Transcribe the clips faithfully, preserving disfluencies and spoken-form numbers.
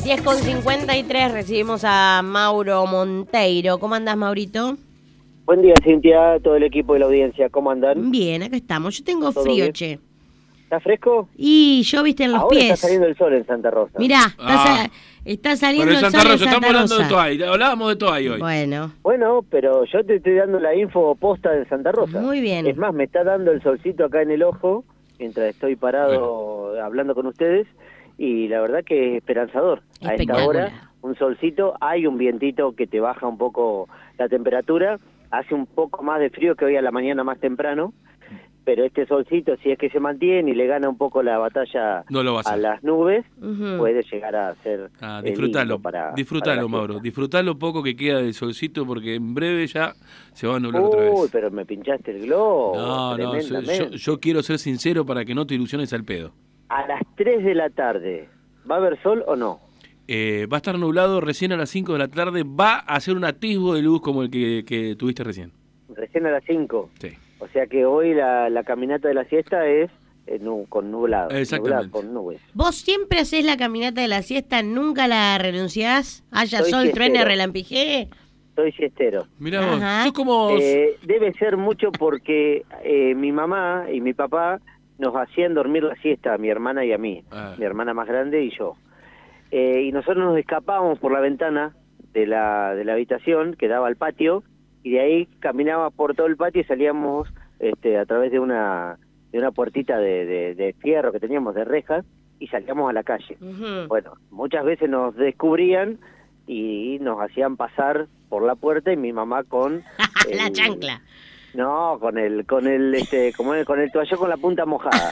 diez con cincuenta y tres recibimos a Mauro Monteiro. ¿Cómo andás, Maurito? Buen día, Cintia, todo el equipo de la audiencia. ¿Cómo andan? Bien, acá estamos. Yo tengo ¿Todo frío, bien? che. ¿Está fresco? Y yo, viste, en los Ahora pies. está saliendo el sol en Santa Rosa. Mirá, está, Ah. sa- está saliendo Pero el en sol Santa Rosa, en Santa estamos hablando de Rosa. Toay, hablábamos de Toay hoy. Bueno, Bueno, pero yo te estoy dando la info posta de Santa Rosa. Muy bien. Es más, me está dando el solcito acá en el ojo, mientras estoy parado hablando con ustedes, y la verdad que es esperanzador. A esta Espectacular. hora, un solcito, hay un vientito que te baja un poco la temperatura, hace un poco más de frío que hoy a la mañana más temprano, pero este solcito, si es que se mantiene y le gana un poco la batalla No lo va a a hacer. las nubes, Ujú. puede llegar a ser Ah, eh, disfrutalo, lindo para disfrutalo, para la Mauro. fiesta. Disfrutalo poco que queda del solcito porque en breve ya se va a nublar otra Uy, vez. pero me pinchaste el globo. No, no, yo, tremendamente. yo quiero ser sincero para que no te ilusiones al pedo. A las tres de la tarde, ¿va a haber sol o no? Eh, va a estar nublado recién a las cinco de la tarde, va a hacer un atisbo de luz como el que, que tuviste recién. Recién a las cinco. Sí. O sea que hoy la, la caminata de la siesta es eh, nu- con nublado. Exactamente. nublado, con nubes. ¿Vos siempre hacés la caminata de la siesta, nunca la renunciás? ¿Haya Soy sol, siestero. truene, relampijé? Soy siestero. Mirá vos, Ajá. sos como... Eh, debe ser mucho porque eh, mi mamá y mi papá nos hacían dormir la siesta a mi hermana y a mí, Ah. mi hermana más grande y yo. Eh, y nosotros nos escapábamos por la ventana de la, de la habitación que daba al patio y de ahí caminaba por todo el patio y salíamos este, a través de una de una puertita de, de, de fierro que teníamos de rejas y salíamos a la calle. Ujú. Bueno, muchas veces nos descubrían y nos hacían pasar por la puerta y mi mamá con La el- chancla. no, con el con el este como el, con el toallón con la punta mojada.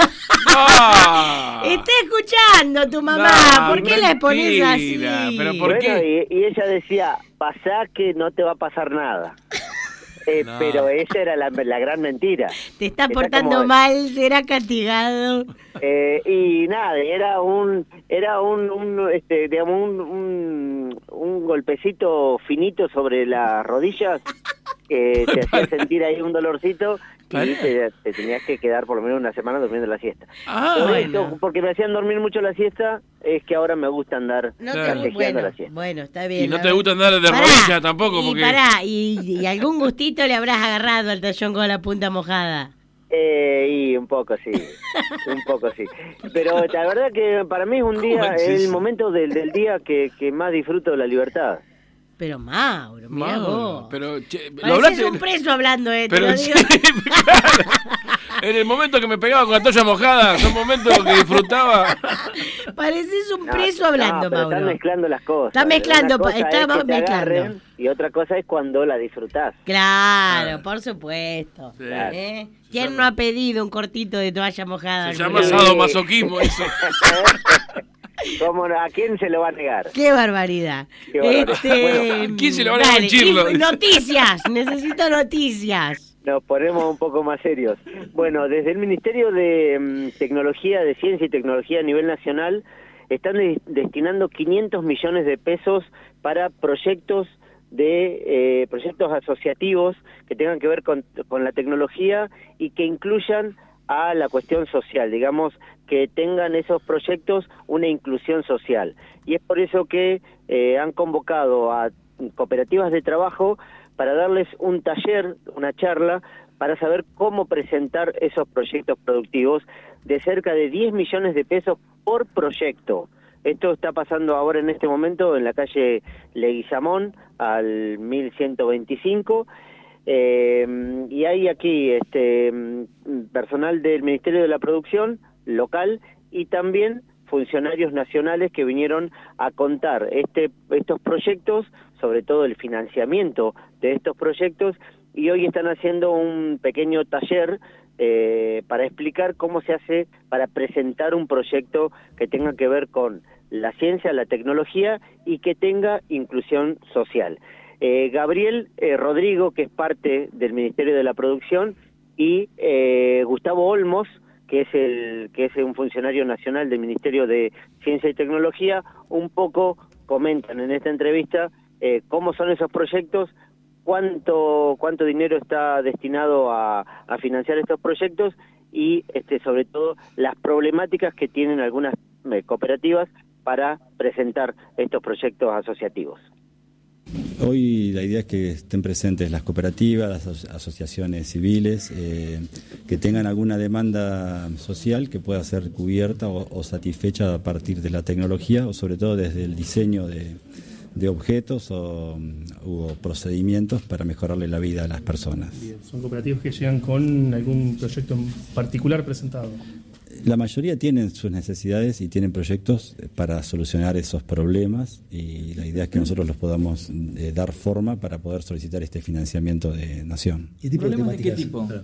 ¡Ah! Está escuchando tu mamá. No, ¿Por qué le pones así? mentira, pero ¿por Bueno, qué? y, y ella decía, pasá que no te va a pasar nada. Eh, No. Pero esa era la, la gran mentira. Te está Está portando como- mal, será castigado. Eh, y nada, era un, era un, un, este, digamos, un, un, un golpecito finito sobre las rodillas que te hacía sentir ahí un dolorcito y Pará. te, te tenías que quedar por lo menos una semana durmiendo la siesta. Ah, Por bueno. esto, porque me hacían dormir mucho la siesta, es que ahora me gusta andar No Claro. te, canjeando bueno, la siesta. bueno, está bien. y no la te verdad. gusta andar de Pará, rodillas tampoco y porque... pará, y, y algún gustito le habrás agarrado al tallón con la punta mojada. Eh, y un poco sí, un poco sí. Pero la verdad que para mí es un día, ¿Cómo es es el eso? momento del, del día que, que más disfruto de la libertad. Pero Mauro, mirá Mauro, vos. pero... Che, ¿lo Pareces hablaste? un preso hablando, eh, te Pero lo sí, digo. claro. En el momento que me pegaba con la toalla mojada, son momentos que disfrutaba. Pareces un No, preso no, hablando, pero Mauro. están mezclando las cosas. Está mezclando, Una cosa está es que te mezclando. agarren y otra cosa es cuando la disfrutás. Claro, Claro. por supuesto. Sí. ¿Eh? Se ¿Quién llama- no ha pedido un cortito de toalla mojada? Se alguna llama vez? sadomasoquismo eso. ¿Cómo no? ¿A quién se lo va a negar? ¡Qué barbaridad! Qué barbaridad. Este, ¿quién se le va a dar dale, un chirlo? inf- Noticias, necesito noticias. Nos ponemos un poco más serios. Bueno, desde el Ministerio de mm, Tecnología, de Ciencia y Tecnología a nivel nacional, están de- destinando quinientos millones de pesos para proyectos de eh, proyectos asociativos que tengan que ver con, con la tecnología y que incluyan a la cuestión social, digamos, que tengan esos proyectos una inclusión social. Y es por eso que eh, han convocado a cooperativas de trabajo para darles un taller, una charla, para saber cómo presentar esos proyectos productivos de cerca de diez millones de pesos por proyecto. Esto está pasando ahora en este momento en la calle Leguizamón, al mil ciento veinticinco, eh, y hay aquí este personal del Ministerio de la Producción local y también funcionarios nacionales que vinieron a contar este estos proyectos, sobre todo el financiamiento de estos proyectos, y hoy están haciendo un pequeño taller eh, para explicar cómo se hace para presentar un proyecto que tenga que ver con la ciencia, la tecnología y que tenga inclusión social. Eh, Gabriel eh, Rodrigo, que es parte del Ministerio de la Producción, y eh, Gustavo Olmos, que es el que es un funcionario nacional del Ministerio de Ciencia y Tecnología, un poco comentan en esta entrevista eh, cómo son esos proyectos, cuánto cuánto dinero está destinado a, a financiar estos proyectos y este sobre todo las problemáticas que tienen algunas eh, cooperativas para presentar estos proyectos asociativos. Hoy la idea es que estén presentes las cooperativas, las aso- asociaciones civiles, eh, que tengan alguna demanda social que pueda ser cubierta o, o satisfecha a partir de la tecnología, o sobre todo desde el diseño de, de objetos o, o procedimientos para mejorarle la vida a las personas. Bien, son cooperativas que llegan con algún proyecto en particular presentado. La mayoría tienen sus necesidades y tienen proyectos para solucionar esos problemas, y la idea es que nosotros los podamos eh, dar forma para poder solicitar este financiamiento de Nación. ¿Qué tipo de ¿Problemas de qué temáticas? tipo?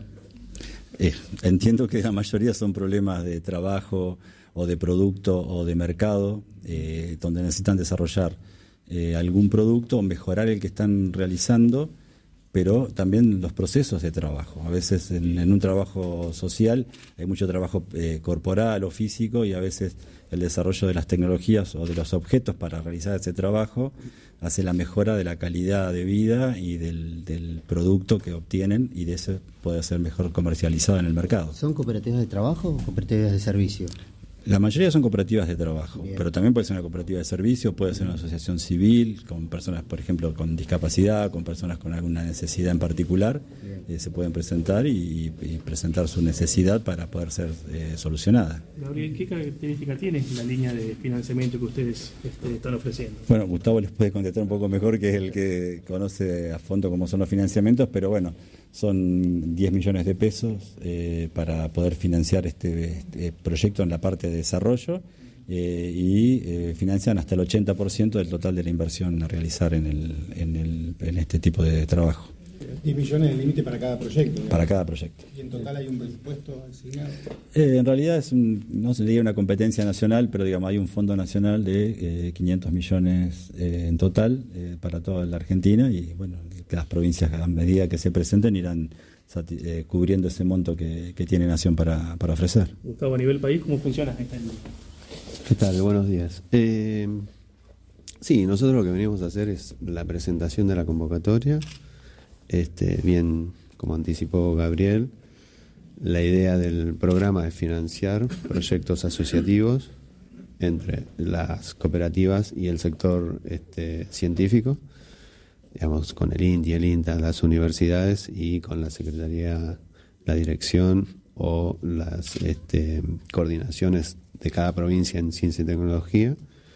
Eh, entiendo que la mayoría son problemas de trabajo o de producto o de mercado, eh, donde necesitan desarrollar eh, algún producto o mejorar el que están realizando, pero también los procesos de trabajo. A veces en, en un trabajo social hay mucho trabajo eh, corporal o físico, y a veces el desarrollo de las tecnologías o de los objetos para realizar ese trabajo hace la mejora de la calidad de vida y del, del producto que obtienen, y de ese puede ser mejor comercializado en el mercado. ¿Son cooperativas de trabajo o cooperativas de servicio? La mayoría son cooperativas de trabajo, Bien. pero también puede ser una cooperativa de servicio, puede ser una asociación civil con personas, por ejemplo, con discapacidad, con personas con alguna necesidad en particular, eh, se pueden presentar y, y presentar su necesidad para poder ser eh, solucionada. Gabriel, ¿qué característica tiene la línea de financiamiento que ustedes este, están ofreciendo? Bueno, Gustavo les puede contestar un poco mejor, que es el que conoce a fondo cómo son los financiamientos, pero bueno, son diez millones de pesos eh, para poder financiar este, este proyecto en la parte de desarrollo, eh, y eh, financian hasta el ochenta por ciento del total de la inversión a realizar en, el, en, el, en este tipo de trabajo. diez millones de límite para cada proyecto, ¿no? Para cada proyecto. ¿Y en total hay un presupuesto asignado? Eh, en realidad es un, no sería una competencia nacional, pero digamos hay un fondo nacional de eh, quinientos millones eh, en total eh, para toda la Argentina, y bueno, las provincias a medida que se presenten irán sati- eh, cubriendo ese monto que, que tiene Nación para, para ofrecer. Gustavo, a nivel país, ¿cómo funciona esta línea? ¿Qué tal? Buenos días. Eh, sí, nosotros lo que venimos a hacer es la presentación de la convocatoria. Este, bien, como anticipó Gabriel, la idea del programa es financiar proyectos asociativos entre las cooperativas y el sector este, científico, digamos, con el INTI, el INTA, las universidades, y con la Secretaría, la dirección o las este, coordinaciones de cada provincia en ciencia y tecnología.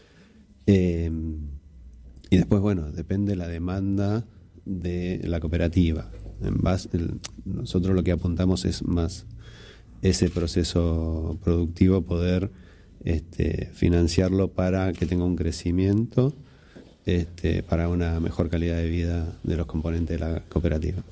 Eh, y después, bueno, depende la demanda de la cooperativa. En base, el, nosotros lo que apuntamos es más ese proceso productivo, poder este, financiarlo para que tenga un crecimiento, este, para una mejor calidad de vida de los componentes de la cooperativa.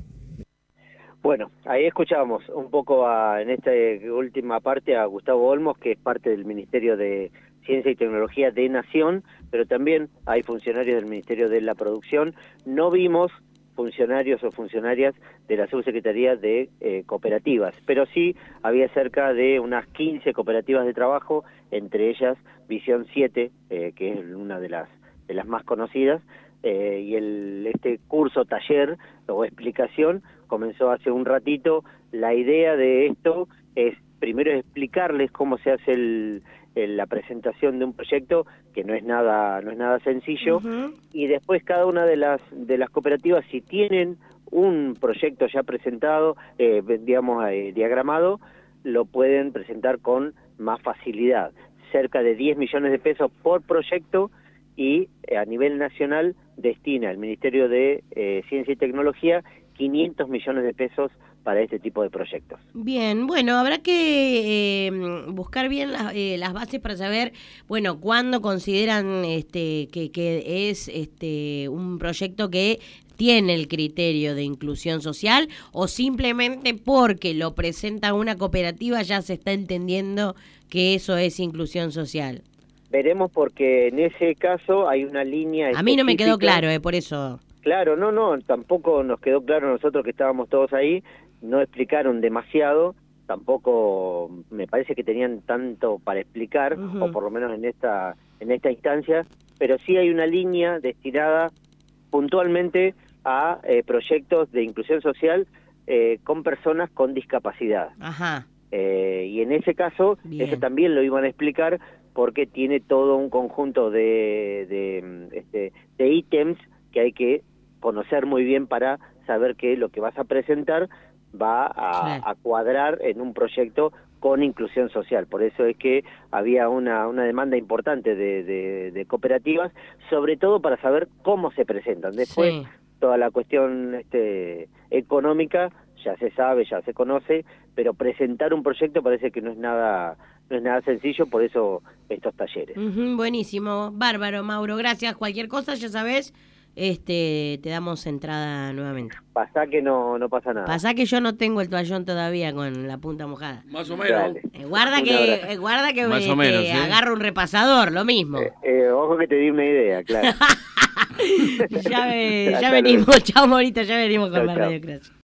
Bueno, ahí escuchábamos un poco a, en esta última parte a Gustavo Olmos, que es parte del Ministerio de Ciencia y Tecnología de Nación, pero también hay funcionarios del Ministerio de la Producción. No vimos funcionarios o funcionarias de la Subsecretaría de eh, Cooperativas, pero sí había cerca de unas quince cooperativas de trabajo, entre ellas Visión siete, eh, que es una de las, de las más conocidas, eh, y el, este curso taller o explicación comenzó hace un ratito. La idea de esto es primero explicarles cómo se hace el, el, la presentación de un proyecto, que no es nada no es nada sencillo, uh-huh. Y después cada una de las de las cooperativas, si tienen un proyecto ya presentado, eh, digamos eh, diagramado, lo pueden presentar con más facilidad. Cerca de diez millones de pesos por proyecto, y eh, a nivel nacional destina el Ministerio de eh, Ciencia y Tecnología quinientos millones de pesos para este tipo de proyectos. Bien, bueno, habrá que eh, buscar bien las, eh, las bases para saber, bueno, cuándo consideran este que, que es este un proyecto que tiene el criterio de inclusión social, o simplemente porque lo presenta una cooperativa ya se está entendiendo que eso es inclusión social. Veremos, porque en ese caso hay una línea específica. A mí no me quedó claro, eh, por eso... Claro, no, no, tampoco nos quedó claro nosotros que estábamos todos ahí, no explicaron demasiado, tampoco me parece que tenían tanto para explicar, uh-huh. o por lo menos en esta en esta instancia, pero sí hay una línea destinada puntualmente a eh, proyectos de inclusión social eh, con personas con discapacidad. Ajá. Eh, y en ese caso, Bien. Eso también lo iban a explicar, porque tiene todo un conjunto de, de, este, de ítems que hay que conocer muy bien para saber que lo que vas a presentar va a, Claro. a cuadrar en un proyecto con inclusión social. Por eso es que había una, una demanda importante de, de, de cooperativas, sobre todo para saber cómo se presentan. Después, Sí. toda la cuestión este, económica ya se sabe, ya se conoce, pero presentar un proyecto parece que no es nada, no es nada sencillo, por eso estos talleres. Ujú, buenísimo, bárbaro, Mauro, gracias. Cualquier cosa, ya sabes, este, te damos entrada nuevamente. Pasá que no, no pasa nada. Pasá que yo no tengo el toallón todavía con la punta mojada. Más o menos. Dale. Eh, guarda Un que, abrazo. eh, guarda que Más o este, menos, ¿eh? agarro un repasador, lo mismo. Eh, eh, ojo que te di una idea, claro. ya ve- ya Hasta venimos, chao Morita, ya venimos con Chau, la chau. Radio Crash.